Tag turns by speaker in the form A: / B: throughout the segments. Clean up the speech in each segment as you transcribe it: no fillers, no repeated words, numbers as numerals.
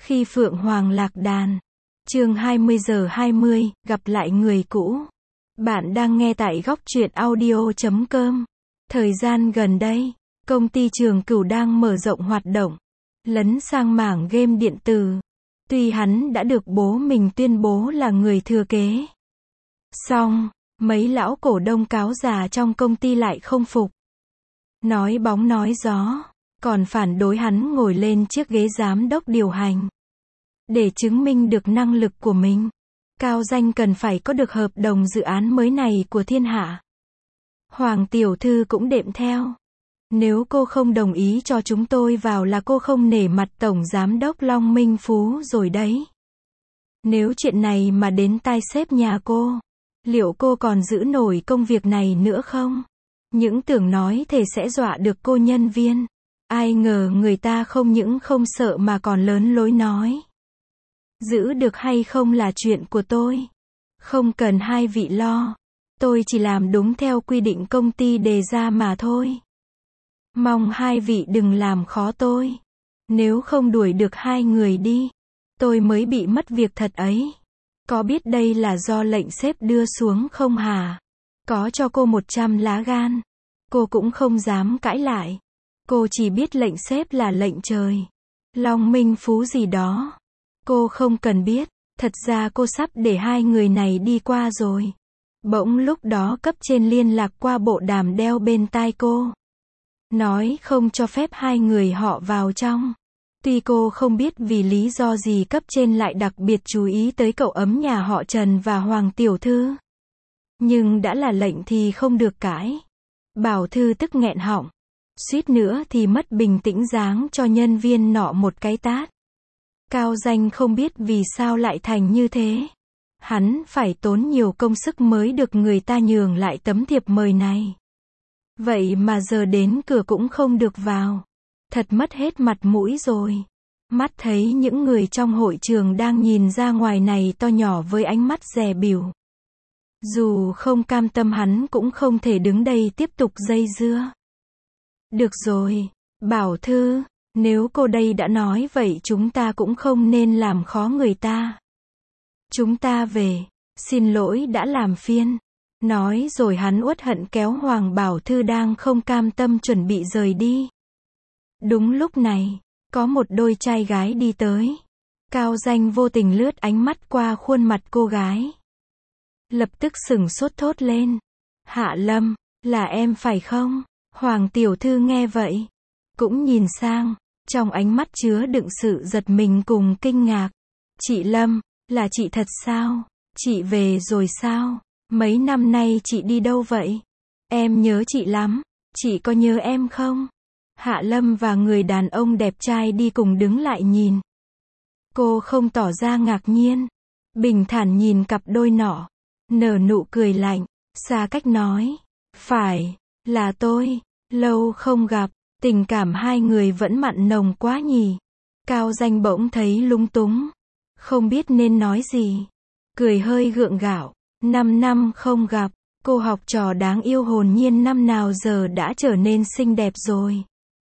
A: Khi Phượng Hoàng lạc đàn. Chương 20:20, gặp lại người cũ. Bạn đang nghe tại góc truyện audio.com. Thời gian gần đây, công ty Trường Cửu đang mở rộng hoạt động, lấn sang mảng game điện tử. Tuy hắn đã được bố mình tuyên bố là người thừa kế, song mấy lão cổ đông cáo già trong công ty lại không phục. Nói bóng nói gió, còn phản đối hắn ngồi lên chiếc ghế giám đốc điều hành. Để chứng minh được năng lực của mình, Cao Danh cần phải có được hợp đồng dự án mới này của thiên hạ. Hoàng tiểu thư cũng đệm theo. Nếu cô không đồng ý cho chúng tôi vào là cô không nể mặt tổng giám đốc Long Minh Phú rồi đấy. Nếu chuyện này mà đến tai sếp nhà cô, liệu cô còn giữ nổi công việc này nữa không? Những tưởng nói thể sẽ dọa được cô nhân viên. Ai ngờ người ta không những không sợ mà còn lớn lối nói. Giữ được hay không là chuyện của tôi. Không cần hai vị lo. Tôi chỉ làm đúng theo quy định công ty đề ra mà thôi. Mong hai vị đừng làm khó tôi. Nếu không đuổi được hai người đi, tôi mới bị mất việc thật ấy. Có biết đây là do lệnh sếp đưa xuống không hả? Có cho cô 100 lá gan, cô cũng không dám cãi lại. Cô chỉ biết lệnh sếp là lệnh trời. Long Minh Phú gì đó, cô không cần biết. Thật ra cô sắp để hai người này đi qua rồi. Bỗng lúc đó cấp trên liên lạc qua bộ đàm đeo bên tai cô, nói không cho phép hai người họ vào trong. Tuy cô không biết vì lý do gì cấp trên lại đặc biệt chú ý tới cậu ấm nhà họ Trần và Hoàng tiểu thư, nhưng đã là lệnh thì không được cãi. Bảo Thư tức nghẹn họng, suýt nữa thì mất bình tĩnh giáng cho nhân viên nọ một cái tát. Cao Danh không biết vì sao lại thành như thế. Hắn phải tốn nhiều công sức mới được người ta nhường lại tấm thiệp mời này. Vậy mà giờ đến cửa cũng không được vào. Thật mất hết mặt mũi rồi. Mắt thấy những người trong hội trường đang nhìn ra ngoài này to nhỏ với ánh mắt dè bỉu. Dù không cam tâm hắn cũng không thể đứng đây tiếp tục dây dưa. Được rồi, Bảo Thư, nếu cô đây đã nói vậy chúng ta cũng không nên làm khó người ta. Chúng ta về, xin lỗi đã làm phiền. Nói rồi hắn uất hận kéo Hoàng Bảo Thư đang không cam tâm chuẩn bị rời đi. Đúng lúc này, có một đôi trai gái đi tới. Cao Danh vô tình lướt ánh mắt qua khuôn mặt cô gái. Lập tức sửng sốt thốt lên. Hạ Lâm, là em phải không? Hoàng tiểu thư nghe vậy, cũng nhìn sang, trong ánh mắt chứa đựng sự giật mình cùng kinh ngạc. Chị Lâm, là chị thật sao? Chị về rồi sao? Mấy năm nay chị đi đâu vậy? Em nhớ chị lắm, chị có nhớ em không? Hạ Lâm và người đàn ông đẹp trai đi cùng đứng lại nhìn. Cô không tỏ ra ngạc nhiên, bình thản nhìn cặp đôi nọ, nở nụ cười lạnh, xa cách nói, phải, là tôi, lâu không gặp, tình cảm hai người vẫn mặn nồng quá nhỉ. Cao Danh bỗng thấy lung túng, không biết nên nói gì, cười hơi gượng gạo. 5 năm không gặp, cô học trò đáng yêu hồn nhiên năm nào giờ đã trở nên xinh đẹp rồi.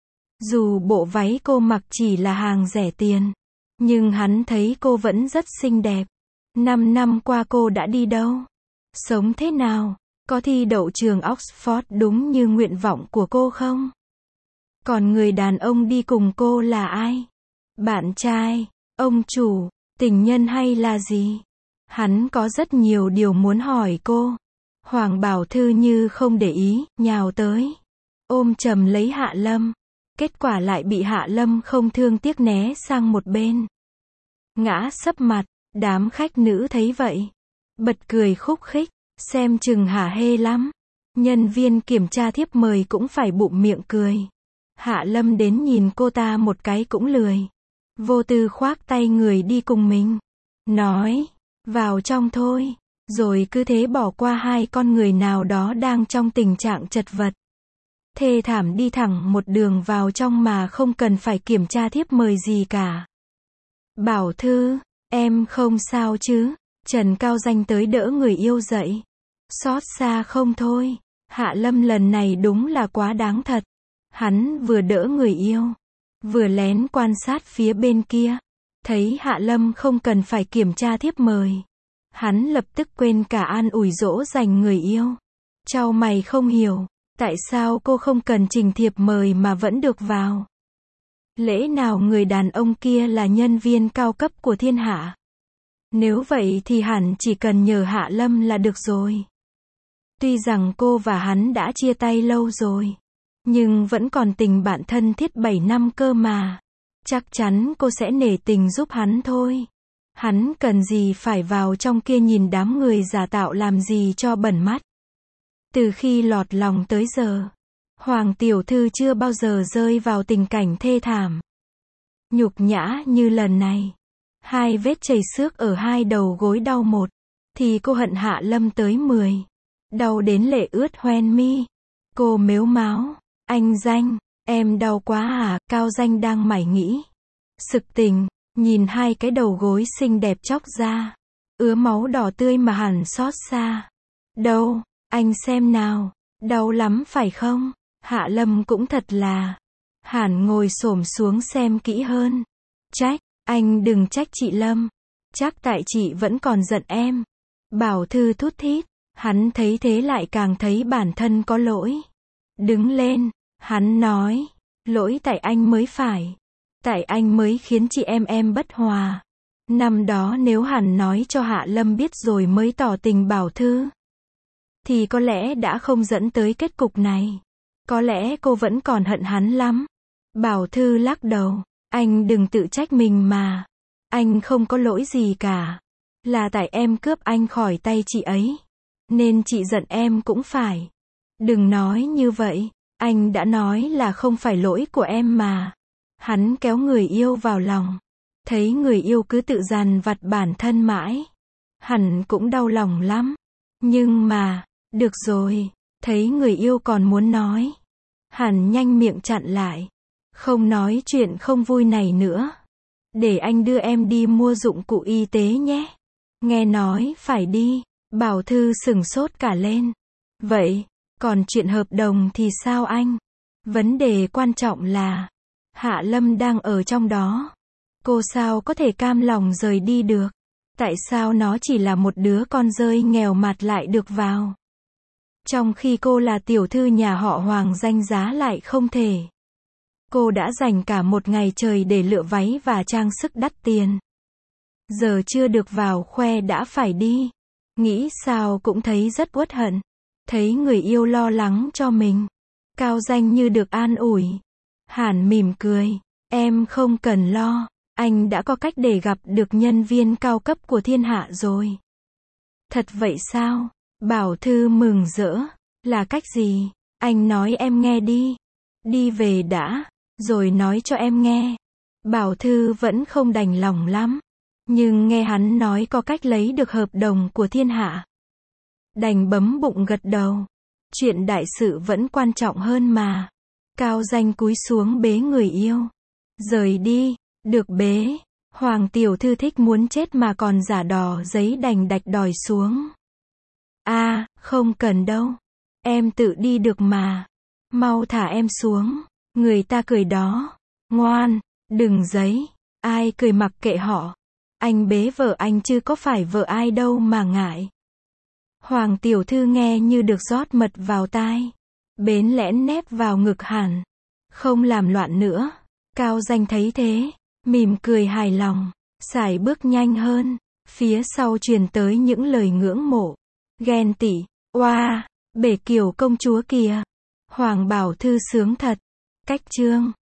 A: Dù bộ váy cô mặc chỉ là hàng rẻ tiền, nhưng hắn thấy cô vẫn rất xinh đẹp. 5 năm qua cô đã đi đâu? Sống thế nào? Có thi đậu trường Oxford đúng như nguyện vọng của cô không? Còn người đàn ông đi cùng cô là ai? Bạn trai, ông chủ, tình nhân hay là gì? Hắn có rất nhiều điều muốn hỏi cô. Hoàng Bảo Thư như không để ý, nhào tới, ôm chầm lấy Hạ Lâm. Kết quả lại bị Hạ Lâm không thương tiếc né sang một bên, ngã sấp mặt. Đám khách nữ thấy vậy, bật cười khúc khích, xem chừng hả hê lắm. Nhân viên kiểm tra thiếp mời cũng phải bụm miệng cười. Hạ Lâm đến nhìn cô ta một cái cũng lười, vô tư khoác tay người đi cùng mình, nói, vào trong thôi, rồi cứ thế bỏ qua hai con người nào đó đang trong tình trạng chật vật. Thê thảm đi thẳng một đường vào trong mà không cần phải kiểm tra thiếp mời gì cả. Bảo Thư, em không sao chứ? Trần Cao Danh tới đỡ người yêu dậy. Xót xa không thôi. Hạ Lâm lần này đúng là quá đáng thật. Hắn vừa đỡ người yêu, vừa lén quan sát phía bên kia. Thấy Hạ Lâm không cần phải kiểm tra thiếp mời. Hắn lập tức quên cả an ủi dỗ dành người yêu. Chau mày không hiểu, tại sao cô không cần trình thiệp mời mà vẫn được vào. Lẽ nào người đàn ông kia là nhân viên cao cấp của thiên hạ? Nếu vậy thì hẳn chỉ cần nhờ Hạ Lâm là được rồi. Tuy rằng cô và hắn đã chia tay lâu rồi, nhưng vẫn còn tình bạn thân thiết 7 năm cơ mà. Chắc chắn cô sẽ nể tình giúp hắn thôi. Hắn cần gì phải vào trong kia nhìn đám người giả tạo làm gì cho bẩn mắt. Từ khi lọt lòng tới giờ, Hoàng tiểu thư chưa bao giờ rơi vào tình cảnh thê thảm, nhục nhã như lần này. 2 vết chảy xước ở 2 đầu gối đau một, thì cô hận Hạ Lâm tới 10. Đau đến lệ ướt hoen mi. Cô mếu máo, anh Danh, em đau quá à? Cao Danh đang mải nghĩ. Sực tỉnh, nhìn 2 cái đầu gối xinh đẹp chóc ra, ứa máu đỏ tươi mà hẳn xót xa. Đâu, anh xem nào, đau lắm phải không? Hạ Lâm cũng thật là. Hẳn ngồi xổm xuống xem kỹ hơn. Trách, anh đừng trách chị Lâm. Chắc tại chị vẫn còn giận em. Bảo Thư thút thít, hắn thấy thế lại càng thấy bản thân có lỗi. Đứng lên, hắn nói, lỗi tại anh mới phải. Tại anh mới khiến chị em bất hòa. Năm đó nếu hắn nói cho Hạ Lâm biết rồi mới tỏ tình Bảo Thư, thì có lẽ đã không dẫn tới kết cục này. Có lẽ cô vẫn còn hận hắn lắm. Bảo Thư lắc đầu, anh đừng tự trách mình mà. Anh không có lỗi gì cả. Là tại em cướp anh khỏi tay chị ấy, nên chị giận em cũng phải. Đừng nói như vậy, anh đã nói là không phải lỗi của em mà. Hắn kéo người yêu vào lòng. Thấy người yêu cứ tự dằn vặt bản thân mãi, hẳn cũng đau lòng lắm. Nhưng mà, được rồi, thấy người yêu còn muốn nói, hẳn nhanh miệng chặn lại. Không nói chuyện không vui này nữa. Để anh đưa em đi mua dụng cụ y tế nhé. Nghe nói phải đi. Bảo Thư sửng sốt cả lên. Vậy, còn chuyện hợp đồng thì sao anh? Vấn đề quan trọng là Hạ Lâm đang ở trong đó. Cô sao có thể cam lòng rời đi được? Tại sao nó chỉ là một đứa con rơi nghèo mạt lại được vào? Trong khi cô là tiểu thư nhà họ Hoàng danh giá lại không thể. Cô đã dành cả một ngày trời để lựa váy và trang sức đắt tiền. Giờ chưa được vào khoe đã phải đi. Nghĩ sao cũng thấy rất uất hận. Thấy người yêu lo lắng cho mình, Cao Danh như được an ủi. Hàn mỉm cười. Em không cần lo. Anh đã có cách để gặp được nhân viên cao cấp của thiên hạ rồi. Thật vậy sao? Bảo Thư mừng rỡ. Là cách gì? Anh nói em nghe đi. Đi về đã, rồi nói cho em nghe. Bảo Thư vẫn không đành lòng lắm. Nhưng nghe hắn nói có cách lấy được hợp đồng của thiên hạ, đành bấm bụng gật đầu. Chuyện đại sự vẫn quan trọng hơn mà. Cao Danh cúi xuống bế người yêu. Rời đi. Được bế. Hoàng tiểu thư thích muốn chết mà còn giả đò giấy đành đạch đòi xuống. Không cần đâu. Em tự đi được mà. Mau thả em xuống. Người ta cười đó. Ngoan, đừng giấy. Ai cười mặc kệ họ. Anh bế vợ anh chứ có phải vợ ai đâu mà ngại. Hoàng tiểu thư nghe như được rót mật vào tai. Bến lẽn nép vào ngực hẳn. Không làm loạn nữa. Cao Danh thấy thế, mỉm cười hài lòng, sải bước nhanh hơn. Phía sau truyền tới những lời ngưỡng mộ, ghen tị. Oa, bể kiểu công chúa kìa. Hoàng Bảo Thư sướng thật. Cách chương